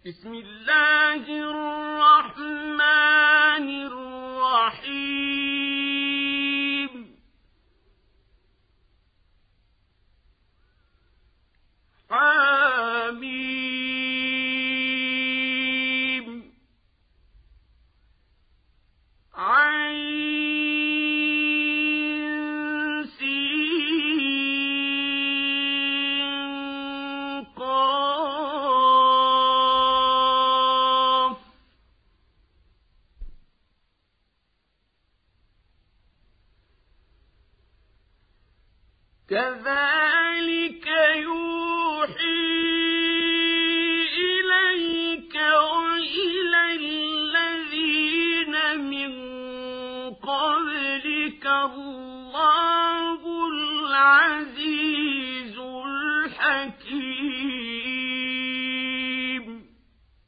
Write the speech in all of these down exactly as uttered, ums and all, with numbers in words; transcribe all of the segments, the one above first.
بسم الله الرحمن الرحيم حميم عين سين قاف كذلك يوحي إليك وإلى الذين من قبلك الله العزيز الحكيم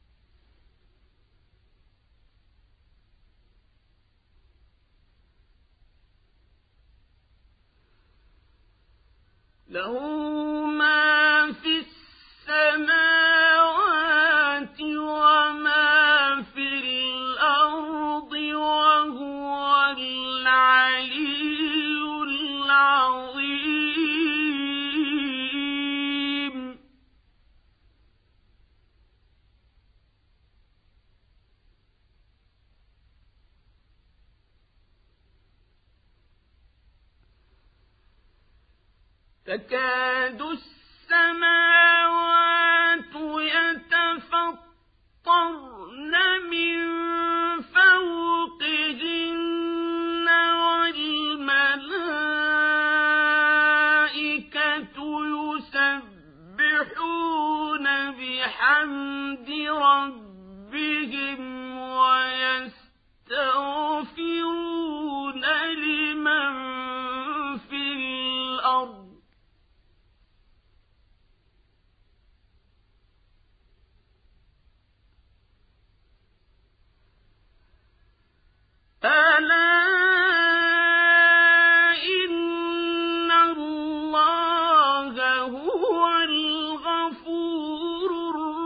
له ما في السماوات وما في الأرض وهو العلي العظيم تكاد السماوات يتفطرن من فوقهن والملائكة يسبحون بحمد ربهم ويستغفرون لمن في الأرض ألا إن الله هو الغفور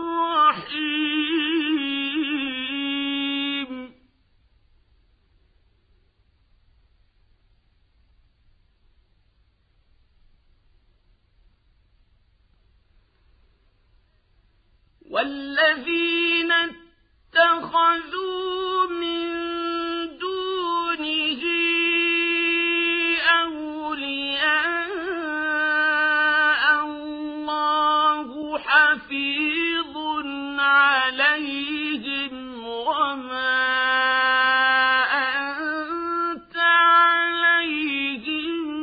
الرحيم والذين اتخذوا من دونه أولياء الله حفيظ عليهم وما أنت عليهم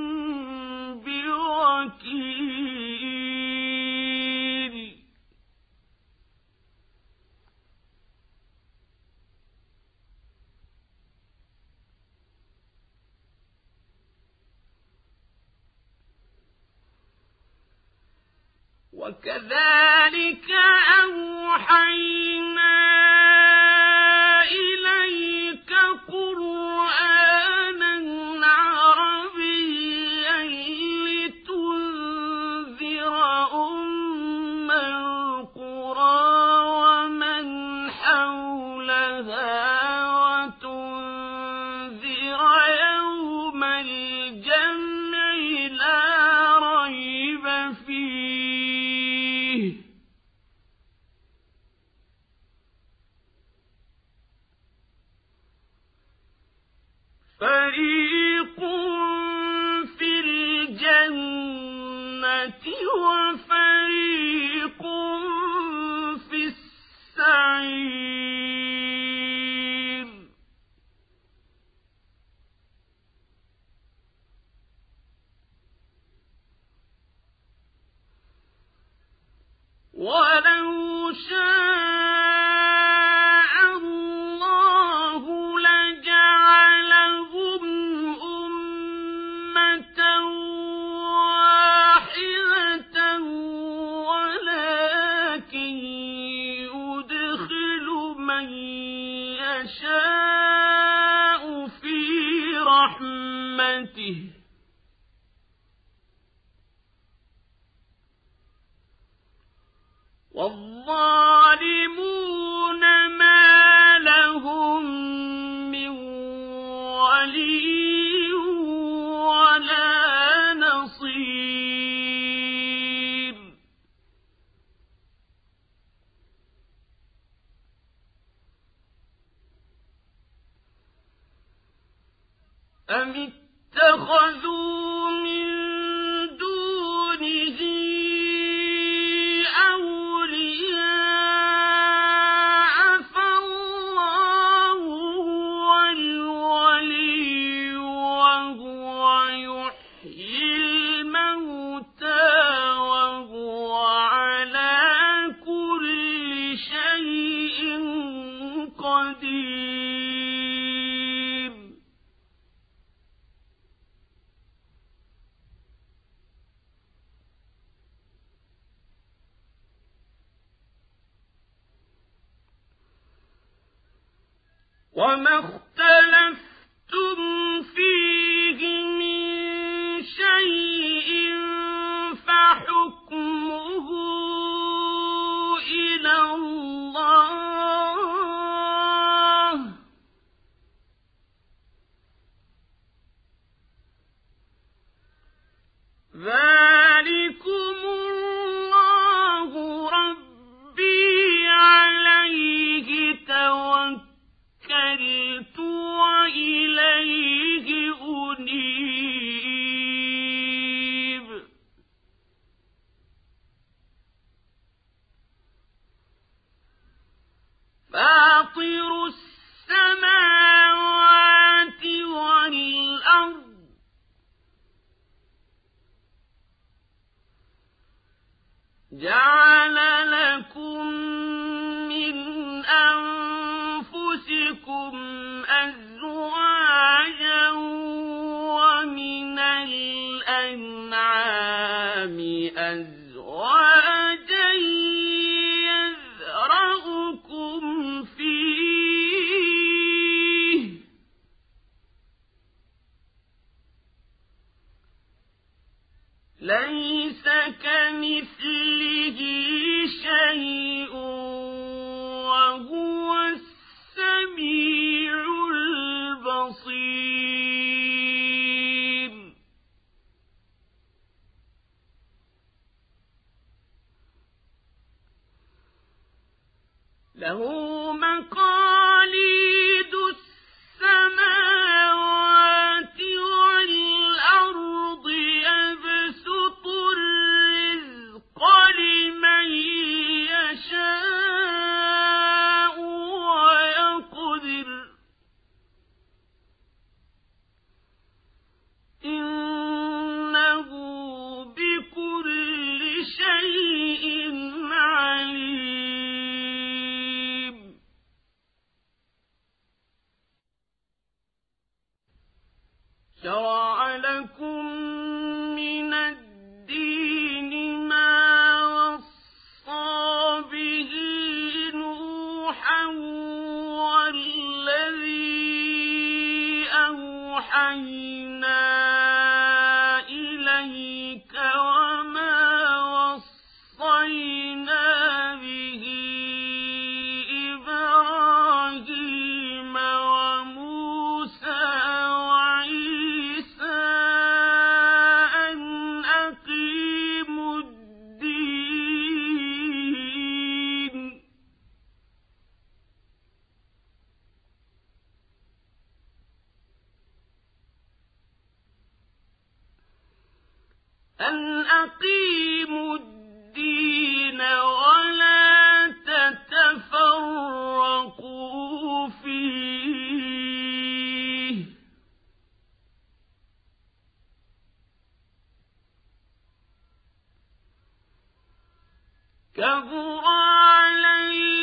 بوكيل وكذلك أوحينا إليك قرآنا عربيا لتنذر أم القرى ومن حولها وتنذر يوم الجمع لا ريب فيه فريق في الجنة وفريق في السعير ولو شاء الله لجعلهم أمة واحدة ولكن يدخل من يشاء في رحمته والظالمون أم اتخذوا من دونه أولياء فالله هو الولي وهو يحيي الموتى وهو على كل شيء قدير. وما اختلفتم فيه من شيء فحكمه إلى الله ذلكم الله ربي عليه توكلت وإليه أنيب. فاطر السماوات والأرض جعل لكم من أنفسكم أزواجا ومن الأنعام أزواجا يذرأكم فيه ليس كمثله شيء وهو السميع البصير. له مقاليد السماوات والأرض يبسط الرزق لمن يشاء ويقدر إنه بكل شيء عليم. شرع لكم من الدين ما وصى به نوحا والذي أوحينا إليك وما وصينا به إبراهيم وموسى وعيسى أن أقيموا الدين أن أقيموا الدين ولا تتفرقوا فيه كبر على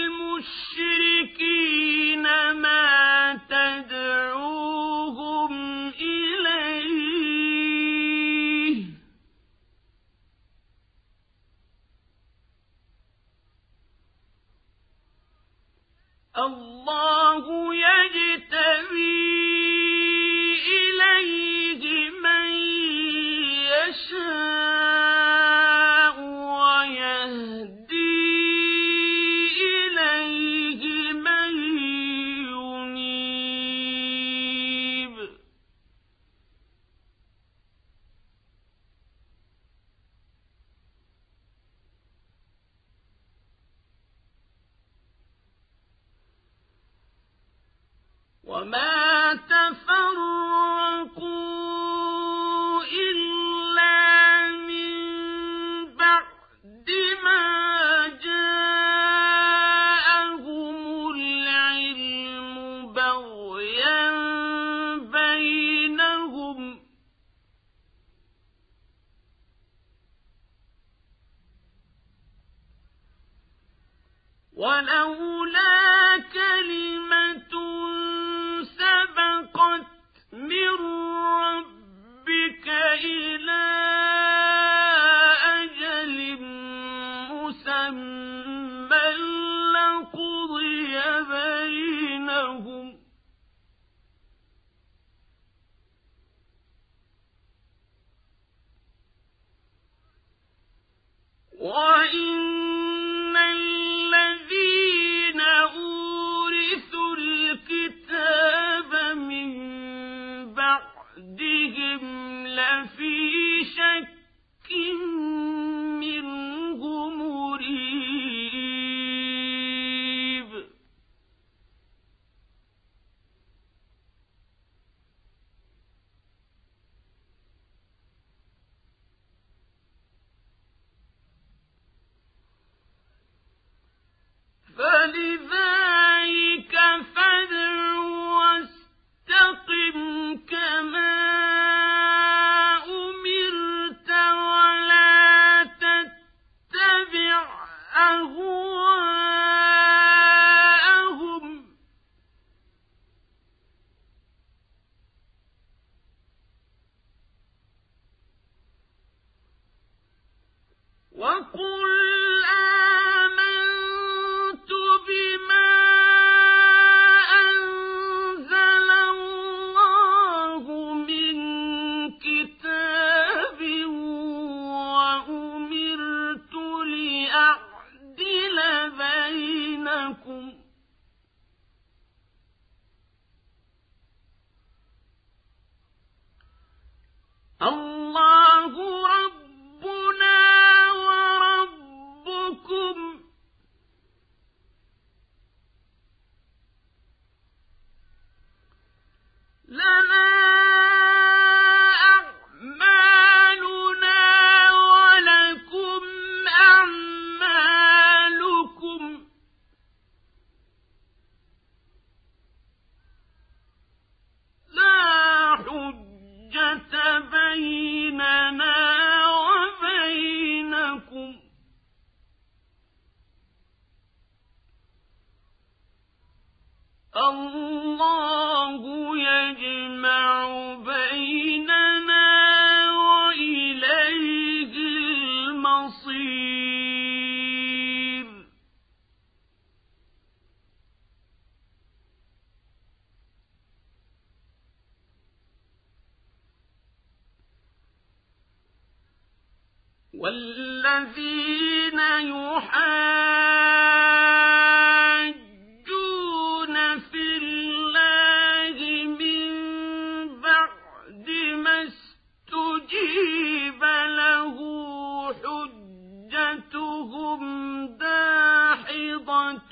المشركين ما تدعوهم إليه الله يجتبي إليه من يشاء ويهدي إليه من ينيب. وما تفرق ولولا كلمة سبقت من ربك إلى أجل مسمى لقضي بينهم وإن الذين أورثوا الكتاب من بعدهم لفي شك منه مريب فلذلك فادع واستقم كما أمرت ولا تتبع أهواءهم وقل آمنت بما أنزل الله من كتاب وأمرت لأعدل بينكم الله ربنا وربكم لنا أعمالنا ولكم أعمالكم لا حجة بيننا وبينكم الله يجمع بيننا وإليه المصير والذين يحاجون في الله من بعد ما استجيب له حجتهم داحضة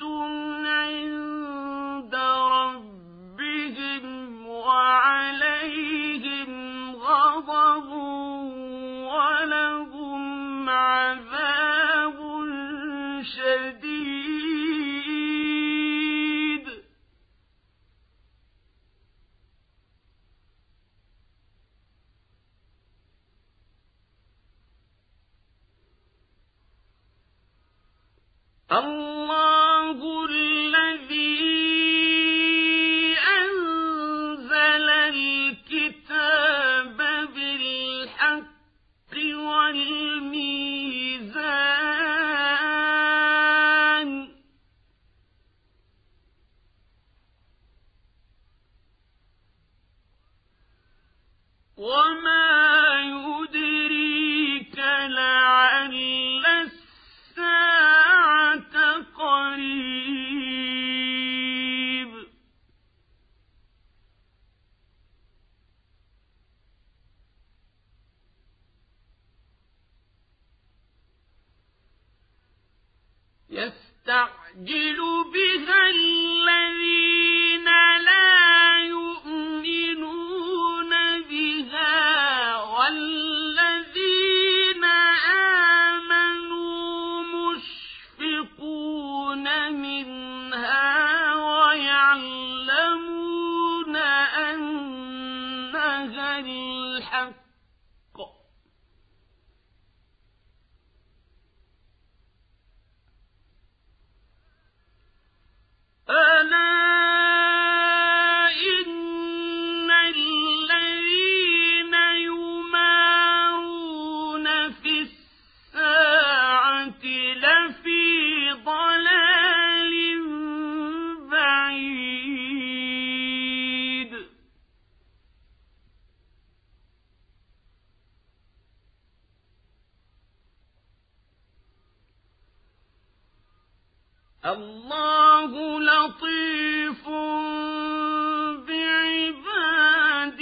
عند ربهم وعليهم غضب ولهم عذاب شديد الله الذي أنزل الكتاب بالحق والميزان وما يدريك لعل الساعة قريب يستعجل بها الذين لا يؤمنون بها والذين آمنوا مشفقون منها ويعلمون أنها الحق الله لطيف بعباده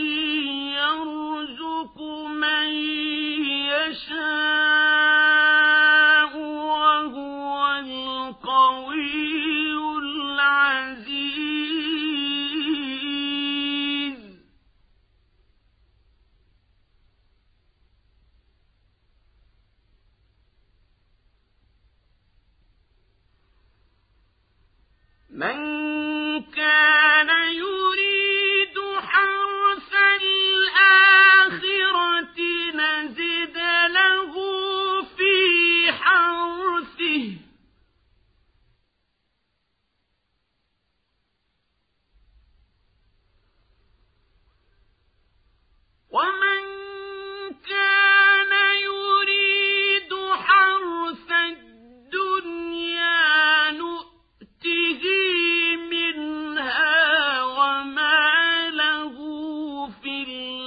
يرزق من يشاء وهو القوي العزيز. من كان يريد حرث الآخرة نزد له في حرثه ومن كان يريد حرث الدنيا نؤته منها وما له في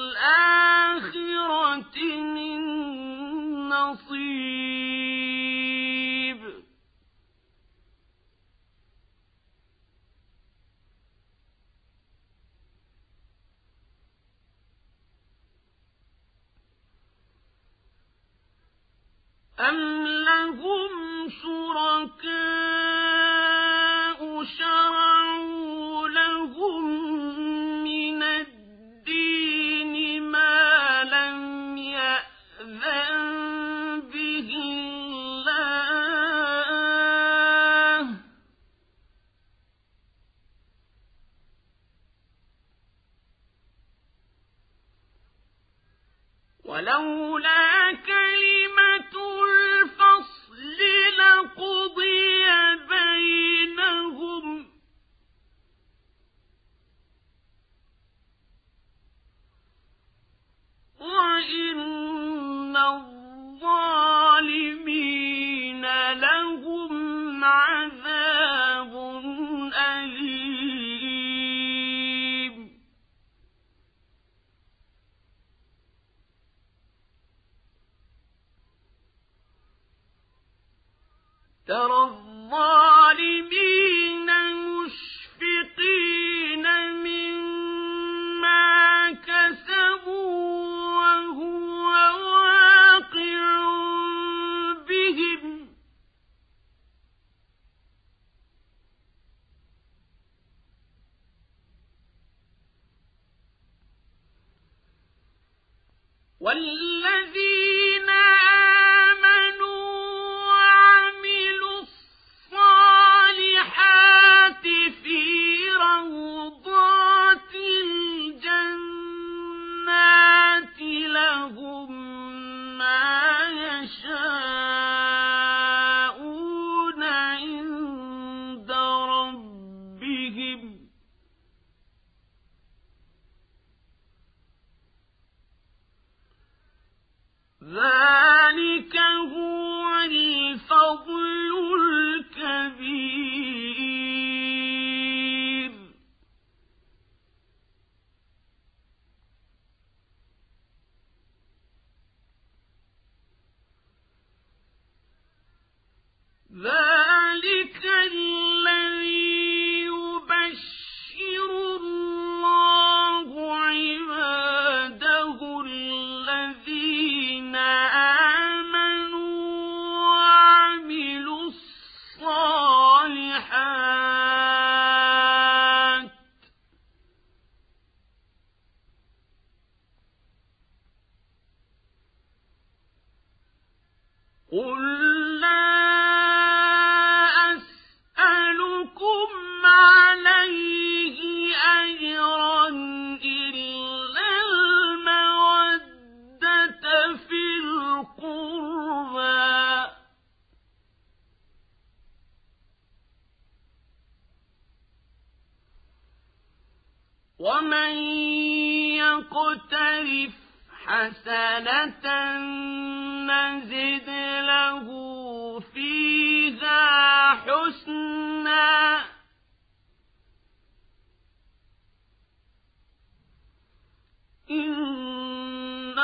الآخرة من نصيب. أم لهم شركاء شرعوا لهم من الدين ما لم يأذن به الله ولولا كلمة الفصل لقضي بينهم وإن الظالمين لهم عذاب أليم. ترى الظالمين مشفقين مما كسبوا وهو واقع بهم والذين آمنوا وعملوا الصالحات في روضات الجنات لهم ما يشاءون عند ربهم ذلك هو الفضل الكبير. ذلك الذي يبشر الله عباده الذين آمنوا وعملوا الصالحات قل لا أسألكم عليه أجرا إلا المودة في القربى ومن يقترف حسنة نزد له فيها حسنا إن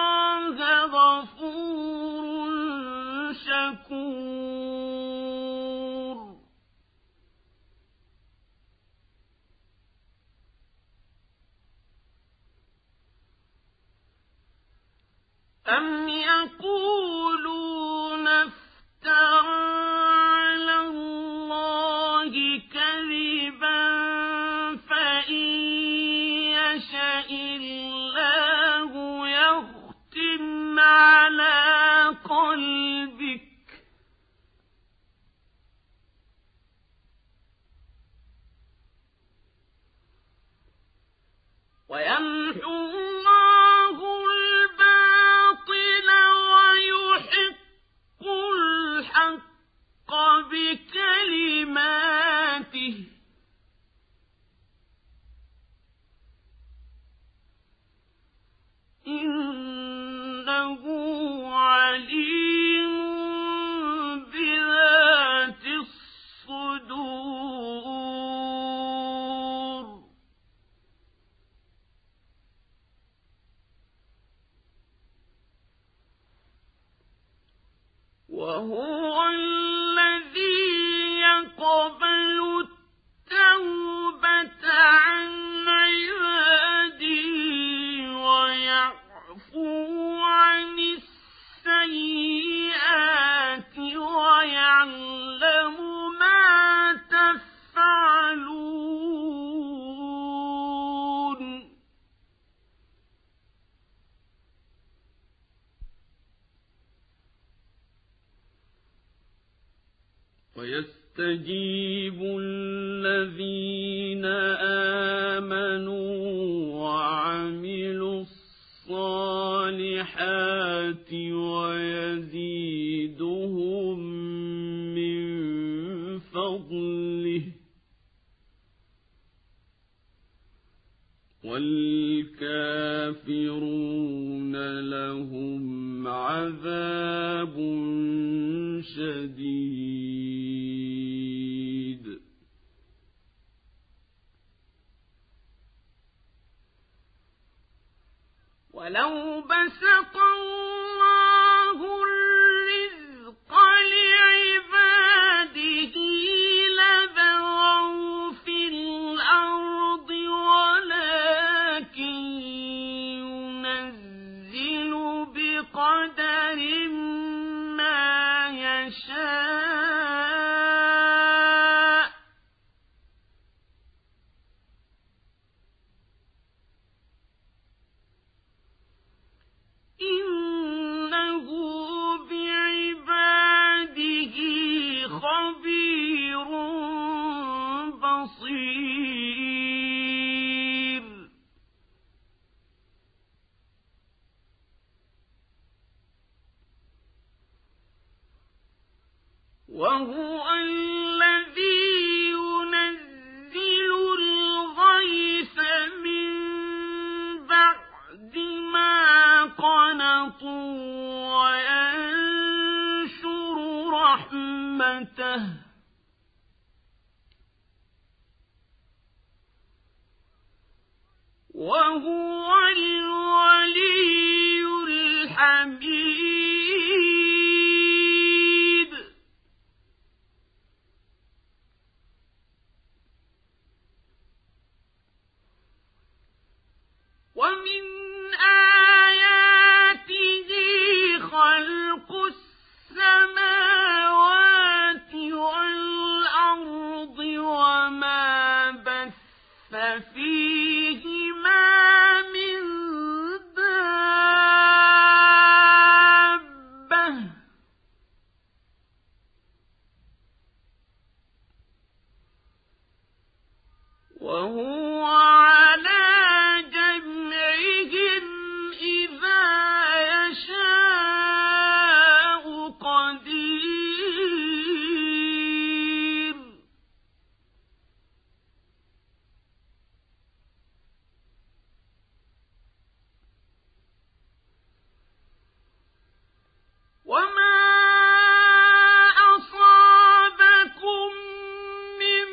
الله غفور شكور. أم يقولون افترى على الله كذبا فإن يشأ الله يختم على قلبك ويمحو الله الباطل ويحق الحق بكلماته إنه عليم بذات الصدور وهو الذي يقبل التوبة عن عباده ويعفو عن السيئات ويعلم ما تفعلون ويستجيب الذين آمنوا وعملوا الصالحات ويزيدهم من فضله والكافرون لهم عذاب شديد ولو بسط الله الرزق لعباده لبغوا في الأرض ولكن ينزل بقدر ما يشاء إنه بعباده خبير بصير وهو الذي ينزل الغيث من بعد ما قنطوا وينشر رحمته وهو الولي الحميد ومن آياته خلق السماوات والأرض وما بث فيهما من دابة وهو على جمعهم إذا يشاء قدير وما أصابكم من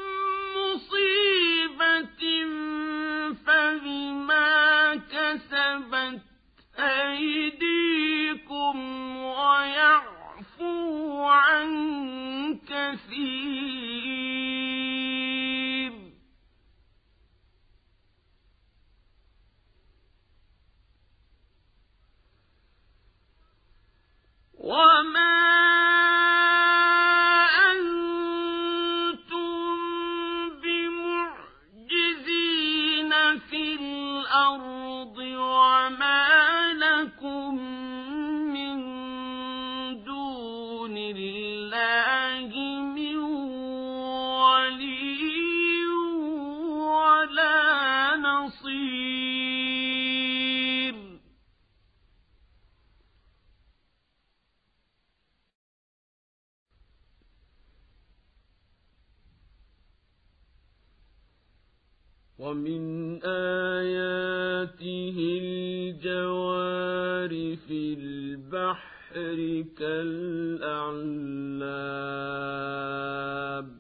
مصيبة فبما كسبت أيديكم ويعفو عن كثير ومن آياته الجوار في البحر كالأعلام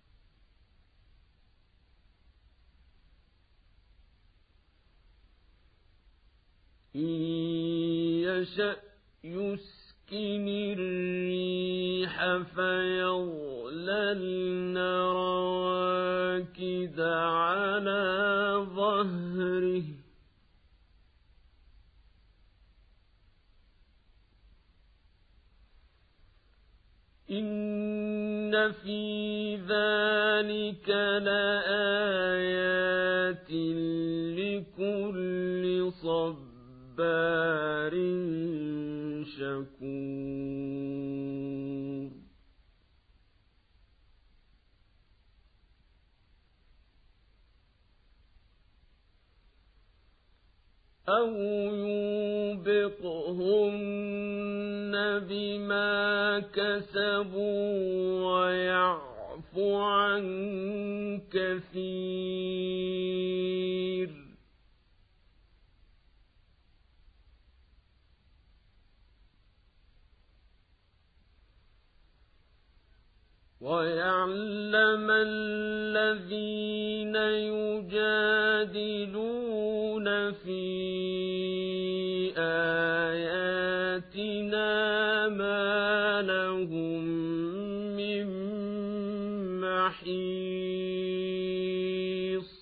إن يشأ يسكن الريح فيظللن رواكد على ظهره إن في ذلك لآيات لكل صبار شكور أو يوبقهن بما كسبوا ويعفو عن كثير ويعلم الذين يجادلون في آياتنا ما لهم من محيص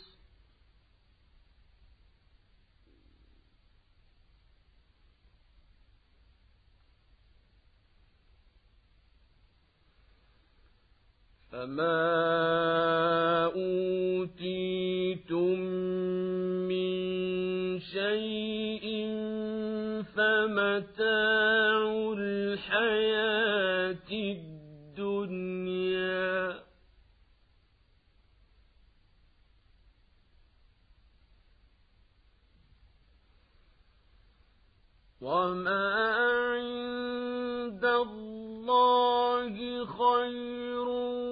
فما أوتيتم من شيء فمتاع الحياة الدنيا وما عند الله خير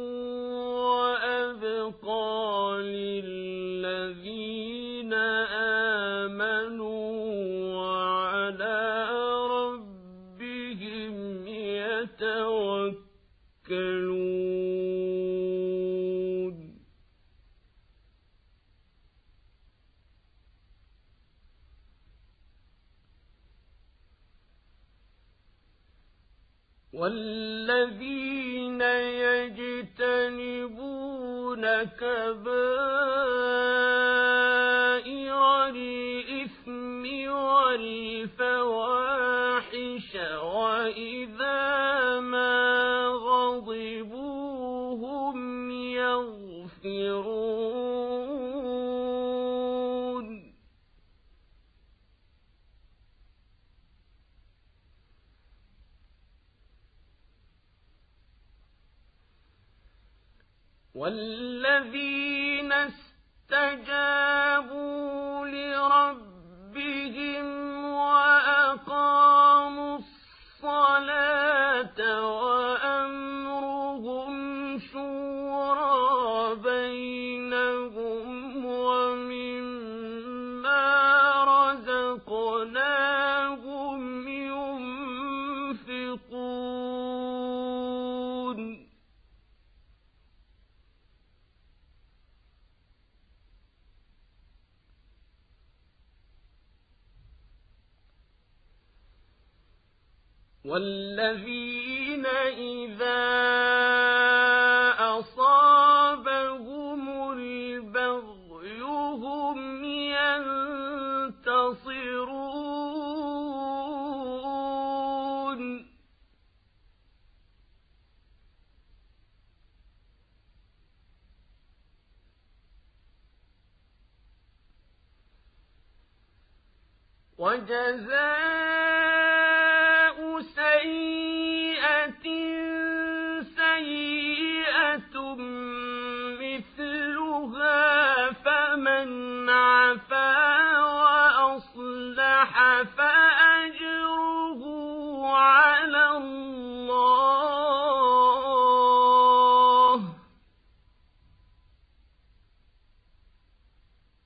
وأبقى للذين آمنوا وعلى ربهم يتوكلون والذين يجتنبون كبائر الإثم والفواحش وإذا ما غضبوا هم يغفرون والذين استجابوا لربهم وأقاموا الصلاة وأمرهم شورى بينهم ومما رزقناهم ينفقون والذين إذا أصابهم البغي هم ينتصرون وجزاء سيئة سيئة مثلها فمن عفا وأصلح فأجره على الله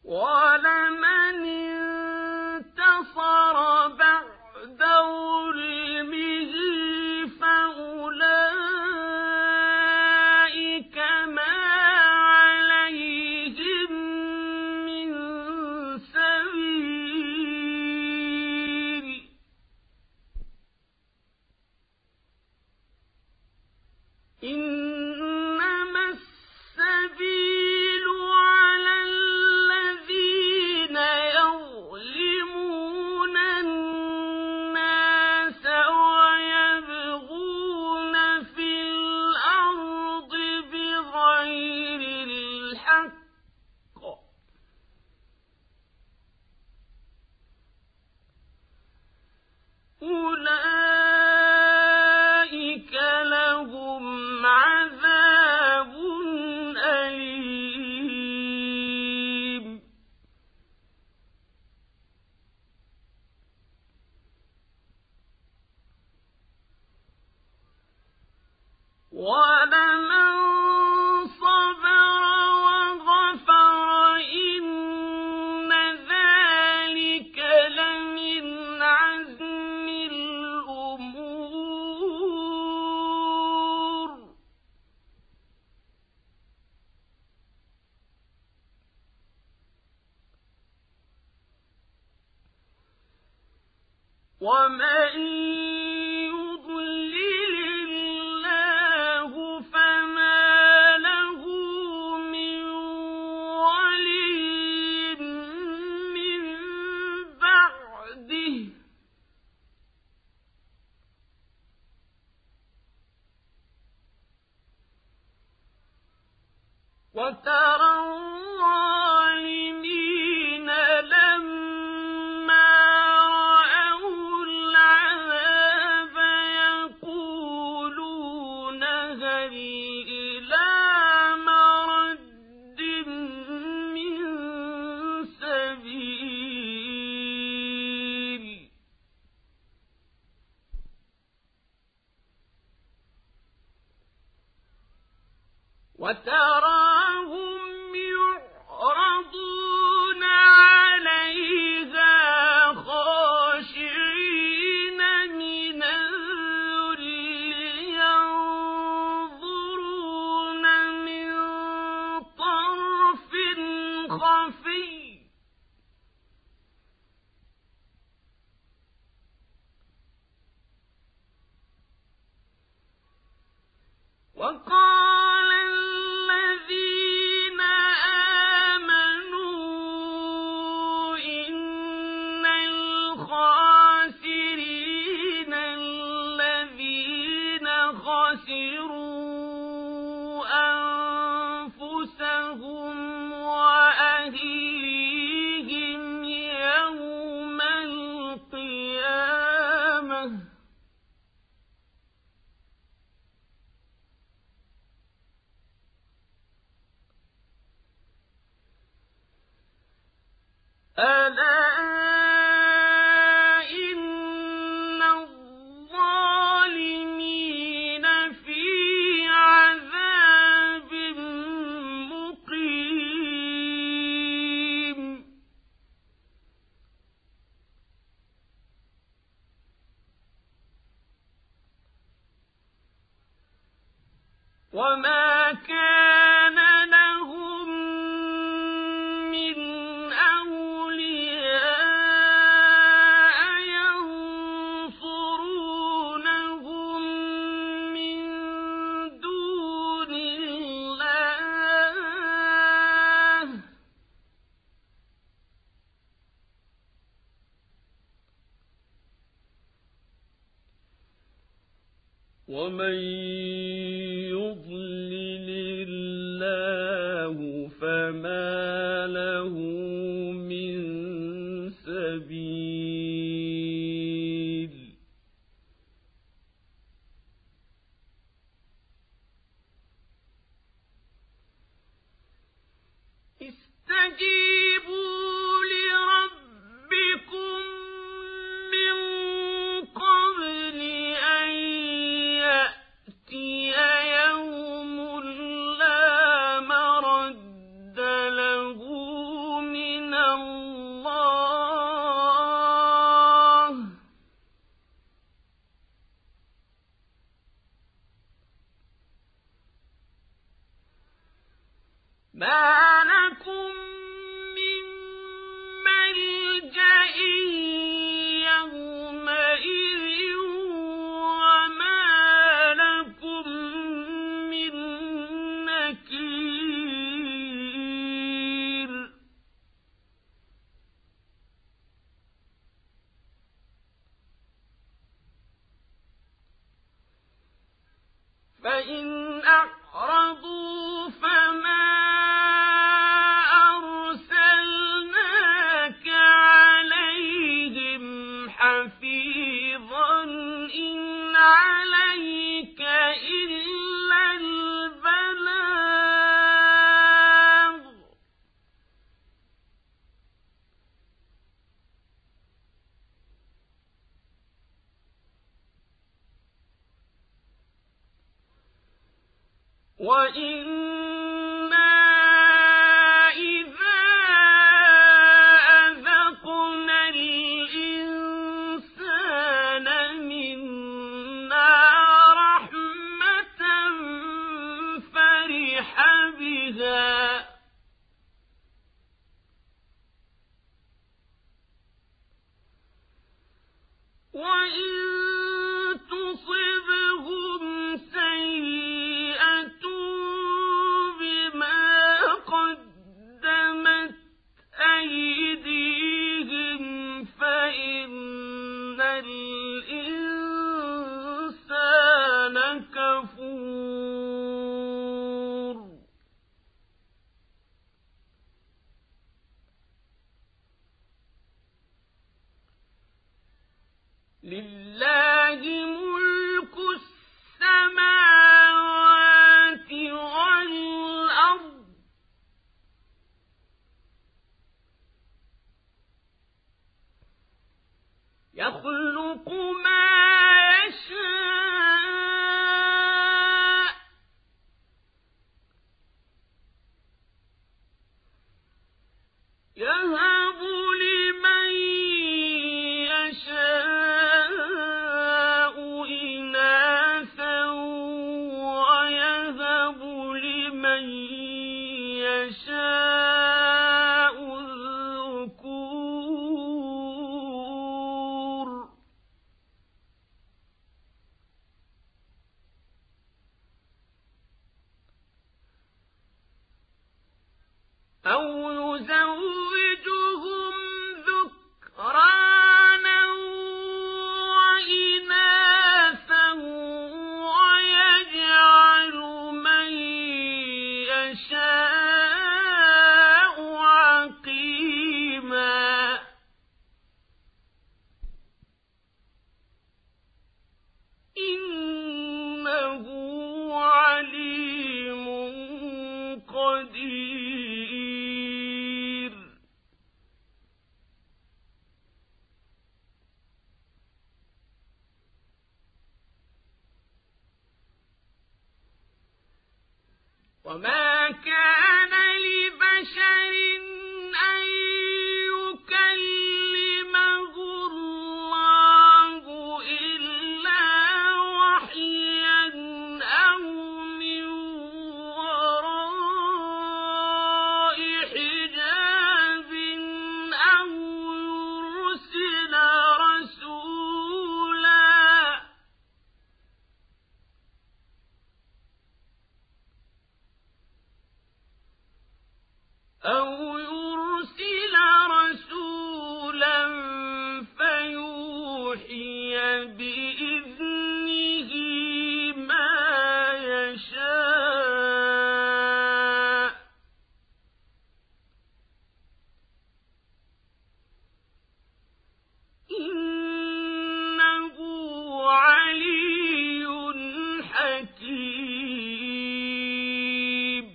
ولمن انتصر بعد ظلمه فأولئك ما عليهم من سبيل إنما السبيل على الذين يظلمون الناس ويبغون في الأرض بغير الحق أولئك لهم عذاب أليم ولمن صبر وغفر إن ذلك لمن عزم الأمور ومن يضلل الله فما له من ولي من بعده وترى الظالمين لما رأوا العذاب يقولون هل إلى مرد من سبيل وتراهم يعرضون عليها خاشعين من الذل ينظرون من طرف خفي وقال الذين آمنوا إن الخاسرين الذين خسروا أنفسهم وأهليهم يوم القيامة ألا إن الظالمين في عذاب مقيم وما كان لهم من أولياء ينصرونهم من دون الله ومن يضلل الله فما له من سبيل استجيبوا لربكم من قبل أن يأتي يوم لا مرد له من فإن أعرضوا فما أرسلناك عليهم حفيظا إن عليك إلا البلاغ وإنا إذا أذقنا الإنسان منا رحمة فرح بها وإن تصبهم سيئة بما قدمت أيديهم فإن الإنسان كفور لله ملك السماوات والأرض يخلق ما يشاء يهب لمن يشاء إناثا ويهب لمن يشاء الذكور أو يزوجهم ذكرانا وإناثا ويجعل من يشاء عقيما إنه عليم قدير وما كان لبشر أن يكلمه الله إلا وحيا أو من وراء حجاب أو يرسل رسولا أو يرسل رسولا فيوحي بإذنه ما يشاء إنه علي حكيم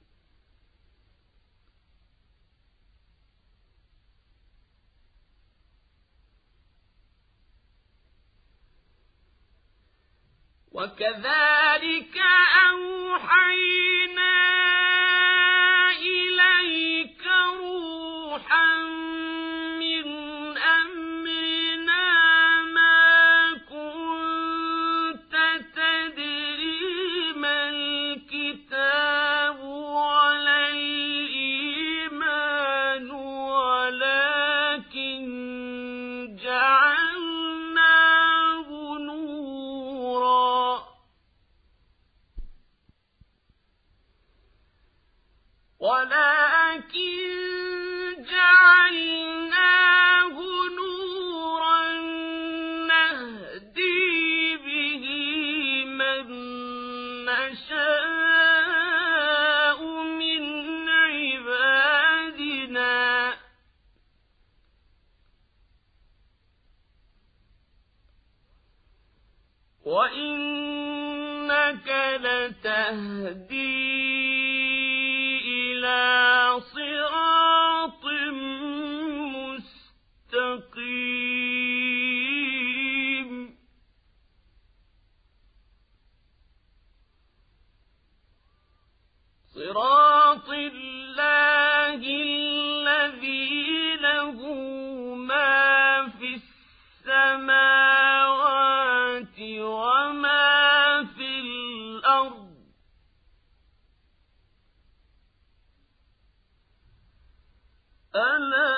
وكذلك أوحينا إليك روحا من أمرنا ما كنت تدري ما الكتاب ولا الإيمان ولكن جعلناه نورا وإنك لتهدي إلى صراط مستقيم صراط الله الذي له ما في السماوات وما في الأرض ألا